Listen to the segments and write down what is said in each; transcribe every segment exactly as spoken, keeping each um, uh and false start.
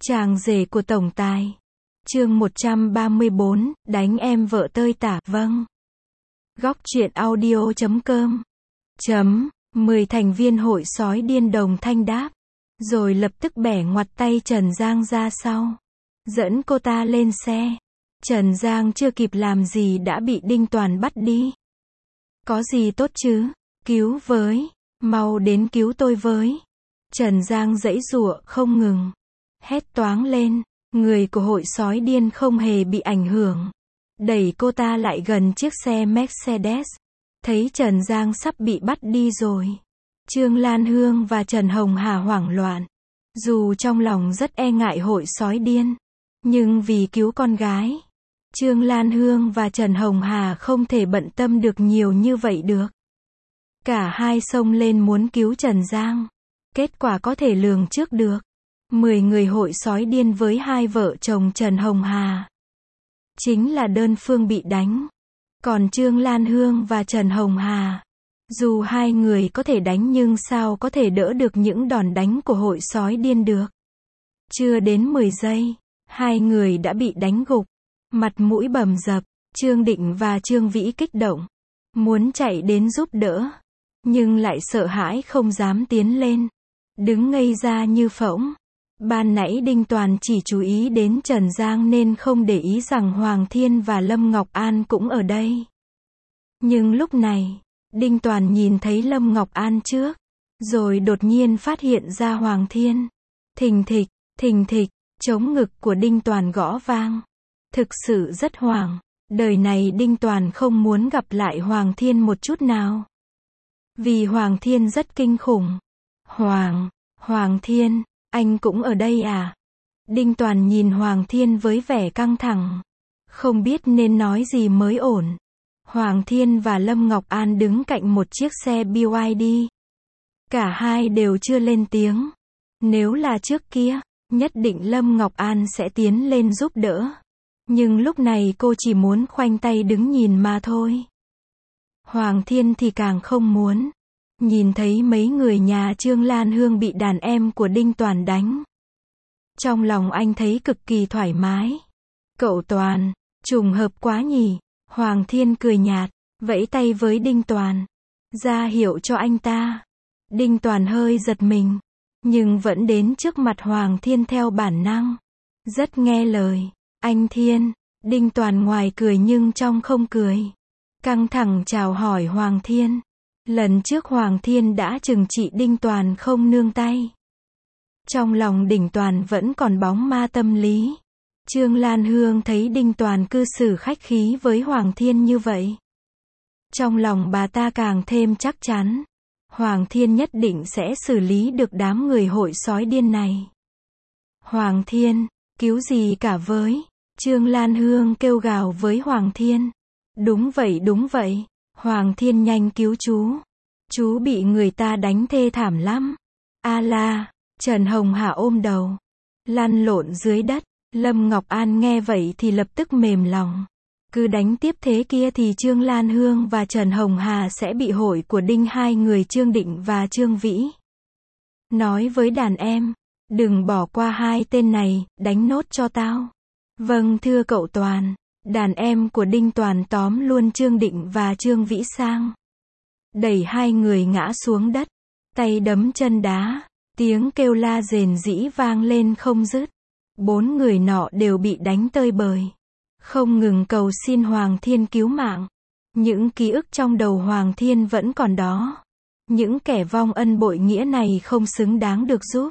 Chàng rể của tổng tài. Chương một trăm ba mươi bốn, đánh em vợ tơi tả, vâng. Góc truyện audio chấm com. Chấm, mười thành viên hội sói điên đồng thanh đáp. Rồi lập tức bẻ ngoặt tay Trần Giang ra sau. Dẫn cô ta lên xe. Trần Giang chưa kịp làm gì đã bị Đinh Toàn bắt đi. Có gì tốt chứ? Cứu với. Mau đến cứu tôi với. Trần Giang giãy giụa không ngừng. Hét toáng lên. Người của hội sói điên không hề bị ảnh hưởng. Đẩy cô ta lại gần chiếc xe Mercedes. Thấy Trần Giang sắp bị bắt đi rồi. Trương Lan Hương và Trần Hồng Hà hoảng loạn. Dù trong lòng rất e ngại hội sói điên. Nhưng vì cứu con gái. Trương Lan Hương và Trần Hồng Hà không thể bận tâm được nhiều như vậy được. Cả hai xông lên muốn cứu Trần Giang. Kết quả có thể lường trước được. Mười người hội sói điên với hai vợ chồng Trần Hồng Hà. Chính là đơn phương bị đánh. Còn Trương Lan Hương và Trần Hồng Hà. Dù hai người có thể đánh nhưng sao có thể đỡ được những đòn đánh của hội sói điên được. Chưa đến mười giây. Hai người đã bị đánh gục. Mặt mũi bầm dập. Trương Định và Trương Vĩ kích động. Muốn chạy đến giúp đỡ. Nhưng lại sợ hãi không dám tiến lên. Đứng ngây ra như phỗng. Ban nãy Đinh Toàn chỉ chú ý đến Trần Giang nên không để ý rằng Hoàng Thiên và Lâm Ngọc An cũng ở đây. Nhưng lúc này, Đinh Toàn nhìn thấy Lâm Ngọc An trước, rồi đột nhiên phát hiện ra Hoàng Thiên. Thình thịch, thình thịch, trống ngực của Đinh Toàn gõ vang. Thực sự rất hoảng, đời này Đinh Toàn không muốn gặp lại Hoàng Thiên một chút nào. Vì Hoàng Thiên rất kinh khủng. Hoàng, Hoàng Thiên. Anh cũng ở đây à? Đinh Toàn nhìn Hoàng Thiên với vẻ căng thẳng. Không biết nên nói gì mới ổn. Hoàng Thiên và Lâm Ngọc An đứng cạnh một chiếc xe bê i đê. Cả hai đều chưa lên tiếng. Nếu là trước kia, nhất định Lâm Ngọc An sẽ tiến lên giúp đỡ. Nhưng lúc này cô chỉ muốn khoanh tay đứng nhìn mà thôi. Hoàng Thiên thì càng không muốn. Nhìn thấy mấy người nhà Trương Lan Hương bị đàn em của Đinh Toàn đánh. Trong lòng anh thấy cực kỳ thoải mái. Cậu Toàn, trùng hợp quá nhỉ. Hoàng Thiên cười nhạt, vẫy tay với Đinh Toàn. Ra hiệu cho anh ta. Đinh Toàn hơi giật mình. Nhưng vẫn đến trước mặt Hoàng Thiên theo bản năng. Rất nghe lời. Anh Thiên. Đinh Toàn ngoài cười nhưng trong không cười. Căng thẳng chào hỏi Hoàng Thiên. Lần trước Hoàng Thiên đã trừng trị Đinh Toàn không nương tay. Trong lòng Đinh Toàn vẫn còn bóng ma tâm lý. Trương Lan Hương thấy Đinh Toàn cư xử khách khí với Hoàng Thiên như vậy. Trong lòng bà ta càng thêm chắc chắn. Hoàng Thiên nhất định sẽ xử lý được đám người hội sói điên này. Hoàng Thiên, cứu gì cả với. Trương Lan Hương kêu gào với Hoàng Thiên. Đúng vậy đúng vậy. Hoàng Thiên nhanh cứu chú. Chú bị người ta đánh thê thảm lắm. A la, Trần Hồng Hà ôm đầu. Lăn lộn dưới đất. Lâm Ngọc An nghe vậy thì lập tức mềm lòng. Cứ đánh tiếp thế kia thì Trương Lan Hương và Trần Hồng Hà sẽ bị hội của Đinh hai người Trương Định và Trương Vĩ. Nói với đàn em. Đừng bỏ qua hai tên này, đánh nốt cho tao. Vâng thưa cậu Toàn. Đàn em của Đinh Toàn tóm luôn Trương Định và Trương Vĩ sang. Đẩy hai người ngã xuống đất. Tay đấm chân đá. Tiếng kêu la rền rĩ vang lên không dứt. Bốn người nọ đều bị đánh tơi bời. Không ngừng cầu xin Hoàng Thiên cứu mạng. Những ký ức trong đầu Hoàng Thiên vẫn còn đó. Những kẻ vong ân bội nghĩa này không xứng đáng được giúp.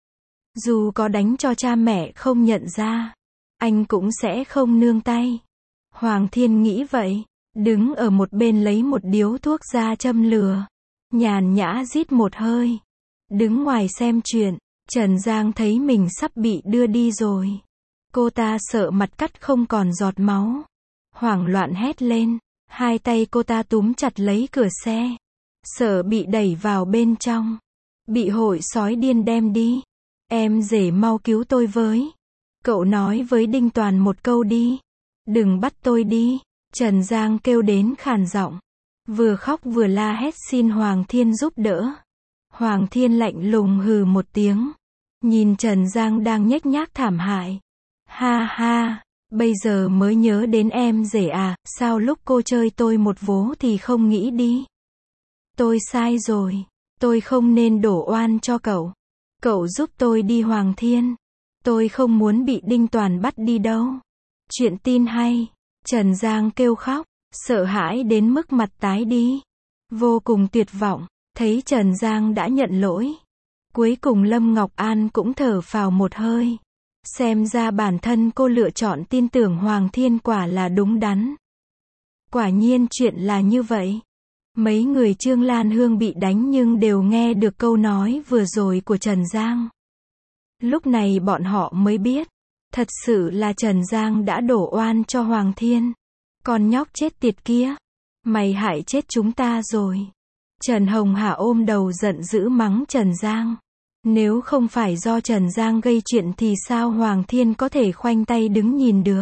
Dù có đánh cho cha mẹ không nhận ra. Anh cũng sẽ không nương tay. Hoàng Thiên nghĩ vậy. Đứng ở một bên lấy một điếu thuốc ra châm lửa. Nhàn nhã rít một hơi. Đứng ngoài xem chuyện. Trần Giang thấy mình sắp bị đưa đi rồi. Cô ta sợ mặt cắt không còn giọt máu. Hoảng loạn hét lên. Hai tay cô ta túm chặt lấy cửa xe. Sợ bị đẩy vào bên trong. Bị hội sói điên đem đi. Em rể mau cứu tôi với. Cậu nói với Đinh Toàn một câu đi. Đừng bắt tôi đi. Trần Giang kêu đến khàn giọng. Vừa khóc vừa la hét xin Hoàng Thiên giúp đỡ. Hoàng Thiên lạnh lùng hừ một tiếng. Nhìn Trần Giang đang nhếch nhác thảm hại. Ha ha, bây giờ mới nhớ đến em rể à, sao lúc cô chơi tôi một vố thì không nghĩ đi. Tôi sai rồi, tôi không nên đổ oan cho cậu. Cậu giúp tôi đi Hoàng Thiên. Tôi không muốn bị Đinh Toàn bắt đi đâu. Chuyện tin hay. Trần Giang kêu khóc, sợ hãi đến mức mặt tái đi. Vô cùng tuyệt vọng, thấy Trần Giang đã nhận lỗi. Cuối cùng Lâm Ngọc An cũng thở phào một hơi. Xem ra bản thân cô lựa chọn tin tưởng Hoàng Thiên quả là đúng đắn. Quả nhiên chuyện là như vậy. Mấy người Trương Lan Hương bị đánh nhưng đều nghe được câu nói vừa rồi của Trần Giang. Lúc này bọn họ mới biết, thật sự là Trần Giang đã đổ oan cho Hoàng Thiên. Con nhóc chết tiệt kia, mày hại chết chúng ta rồi. Trần Hồng Hà ôm đầu giận dữ mắng Trần Giang. Nếu không phải do Trần Giang gây chuyện thì sao Hoàng Thiên có thể khoanh tay đứng nhìn được.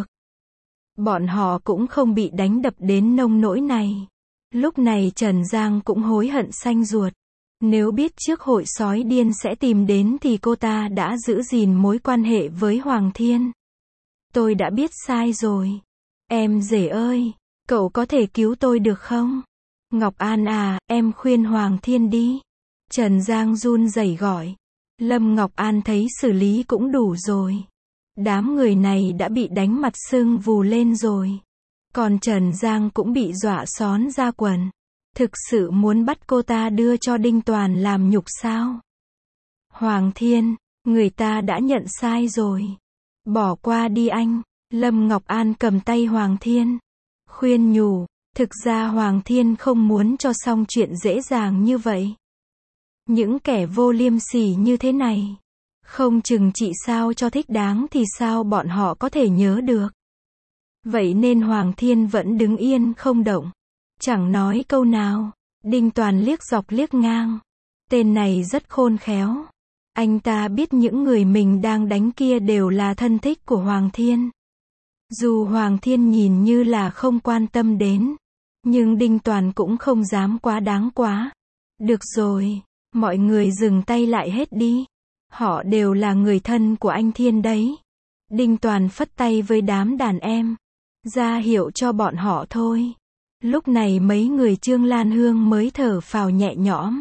Bọn họ cũng không bị đánh đập đến nông nỗi này. Lúc này Trần Giang cũng hối hận xanh ruột. Nếu biết trước hội sói điên sẽ tìm đến thì cô ta đã giữ gìn mối quan hệ với Hoàng Thiên. Tôi đã biết sai rồi. Em rể ơi, cậu có thể cứu tôi được không? Ngọc An à, em khuyên Hoàng Thiên đi. Trần Giang run rẩy gọi. Lâm Ngọc An thấy xử lý cũng đủ rồi. Đám người này đã bị đánh mặt sưng vù lên rồi. Còn Trần Giang cũng bị dọa xón ra quần. Thực sự muốn bắt cô ta đưa cho Đinh Toàn làm nhục sao? Hoàng Thiên, người ta đã nhận sai rồi. Bỏ qua đi anh. Lâm Ngọc An cầm tay Hoàng Thiên. Khuyên nhủ, thực ra Hoàng Thiên không muốn cho xong chuyện dễ dàng như vậy. Những kẻ vô liêm sỉ như thế này. Không chừng trị sao cho thích đáng thì sao bọn họ có thể nhớ được. Vậy nên Hoàng Thiên vẫn đứng yên không động. Chẳng nói câu nào. Đinh Toàn liếc dọc liếc ngang. Tên này rất khôn khéo. Anh ta biết những người mình đang đánh kia đều là thân thích của Hoàng Thiên. Dù Hoàng Thiên nhìn như là không quan tâm đến. Nhưng Đinh Toàn cũng không dám quá đáng quá. Được rồi, mọi người dừng tay lại hết đi. Họ đều là người thân của anh Thiên đấy. Đinh Toàn phất tay với đám đàn em. Ra hiệu cho bọn họ thôi. Lúc này mấy người Trương Lan Hương mới thở phào nhẹ nhõm.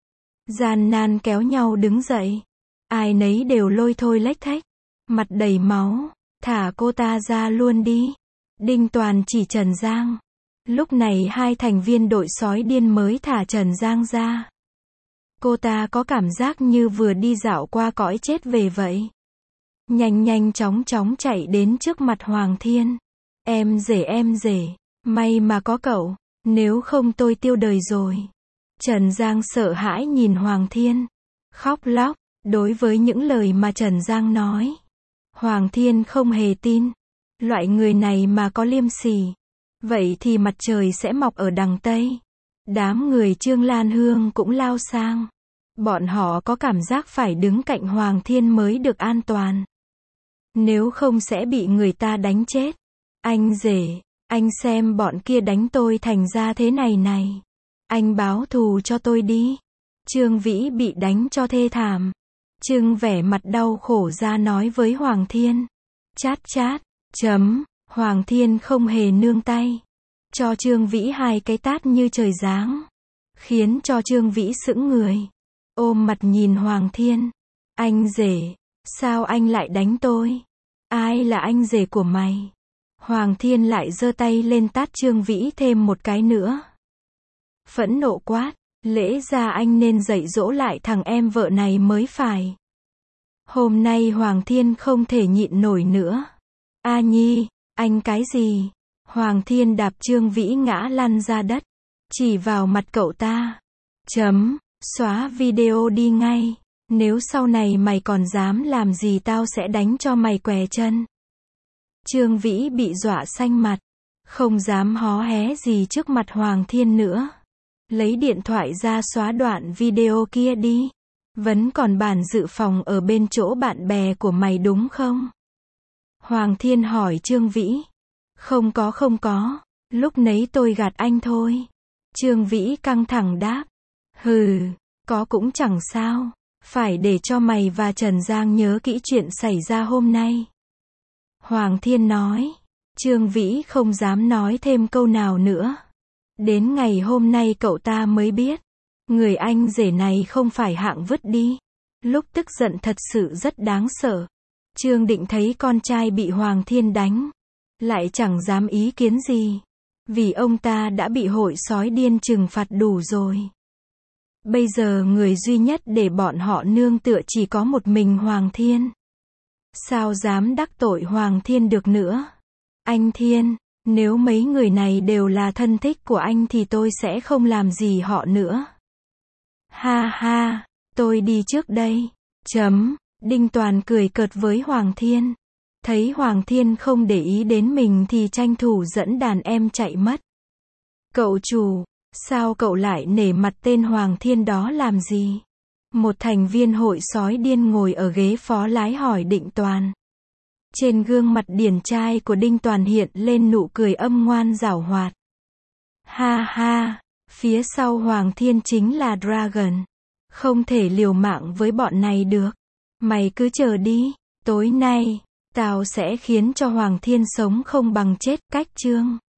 Gian nan kéo nhau đứng dậy. Ai nấy đều lôi thôi lếch thếch. Mặt đầy máu. Thả cô ta ra luôn đi. Đinh Toàn chỉ Trần Giang. Lúc này hai thành viên đội sói điên mới thả Trần Giang ra. Cô ta có cảm giác như vừa đi dạo qua cõi chết về vậy. Nhanh nhanh chóng chóng chạy đến trước mặt Hoàng Thiên. Em rể em rể, may mà có cậu, nếu không tôi tiêu đời rồi. Trần Giang sợ hãi nhìn Hoàng Thiên. Khóc lóc, đối với những lời mà Trần Giang nói. Hoàng Thiên không hề tin. Loại người này mà có liêm sỉ. Vậy thì mặt trời sẽ mọc ở đằng Tây. Đám người Trương Lan Hương cũng lao sang. Bọn họ có cảm giác phải đứng cạnh Hoàng Thiên mới được an toàn. Nếu không sẽ bị người ta đánh chết. Anh rể, anh xem bọn kia đánh tôi thành ra thế này này. Anh báo thù cho tôi đi. Trương Vĩ bị đánh cho thê thảm. Trương vẻ mặt đau khổ ra nói với Hoàng Thiên. Chát chát, chấm, Hoàng Thiên không hề nương tay. Cho Trương Vĩ hai cái tát như trời giáng. Khiến cho Trương Vĩ sững người. Ôm mặt nhìn Hoàng Thiên. Anh rể, sao anh lại đánh tôi? Ai là anh rể của mày? Hoàng Thiên lại giơ tay lên tát Trương Vĩ thêm một cái nữa. Phẫn nộ quát, lẽ ra anh nên dạy dỗ lại thằng em vợ này mới phải. Hôm nay Hoàng Thiên không thể nhịn nổi nữa. A Nhi, anh cái gì? Hoàng Thiên đạp Trương Vĩ ngã lăn ra đất. Chỉ vào mặt cậu ta. Chấm, xóa video đi ngay. Nếu sau này mày còn dám làm gì tao sẽ đánh cho mày què chân. Trương Vĩ bị dọa xanh mặt. Không dám hó hé gì trước mặt Hoàng Thiên nữa. Lấy điện thoại ra xóa đoạn video kia đi. Vẫn còn bản dự phòng ở bên chỗ bạn bè của mày đúng không? Hoàng Thiên hỏi Trương Vĩ. Không có không có. Lúc nấy tôi gạt anh thôi. Trương Vĩ căng thẳng đáp. Hừ, có cũng chẳng sao. Phải để cho mày và Trần Giang nhớ kỹ chuyện xảy ra hôm nay. Hoàng Thiên nói. Trương Vĩ không dám nói thêm câu nào nữa. Đến ngày hôm nay cậu ta mới biết. Người anh rể này không phải hạng vứt đi. Lúc tức giận thật sự rất đáng sợ. Trương Định thấy con trai bị Hoàng Thiên đánh. Lại chẳng dám ý kiến gì. Vì ông ta đã bị hội sói điên trừng phạt đủ rồi. Bây giờ người duy nhất để bọn họ nương tựa chỉ có một mình Hoàng Thiên. Sao dám đắc tội Hoàng Thiên được nữa? Anh Thiên, nếu mấy người này đều là thân thích của anh thì tôi sẽ không làm gì họ nữa. Ha ha, tôi đi trước đây. Chấm, Đinh Toàn cười cợt với Hoàng Thiên. Thấy Hoàng Thiên không để ý đến mình thì tranh thủ dẫn đàn em chạy mất. Cậu chủ, sao cậu lại nể mặt tên Hoàng Thiên đó làm gì? Một thành viên hội sói điên ngồi ở ghế phó lái hỏi Định Toàn. Trên gương mặt điển trai của Đinh Toàn hiện lên nụ cười âm ngoan giảo hoạt. Ha ha, phía sau Hoàng Thiên chính là Dragon. Không thể liều mạng với bọn này được. Mày cứ chờ đi, tối nay, tao sẽ khiến cho Hoàng Thiên sống không bằng chết. Cách chương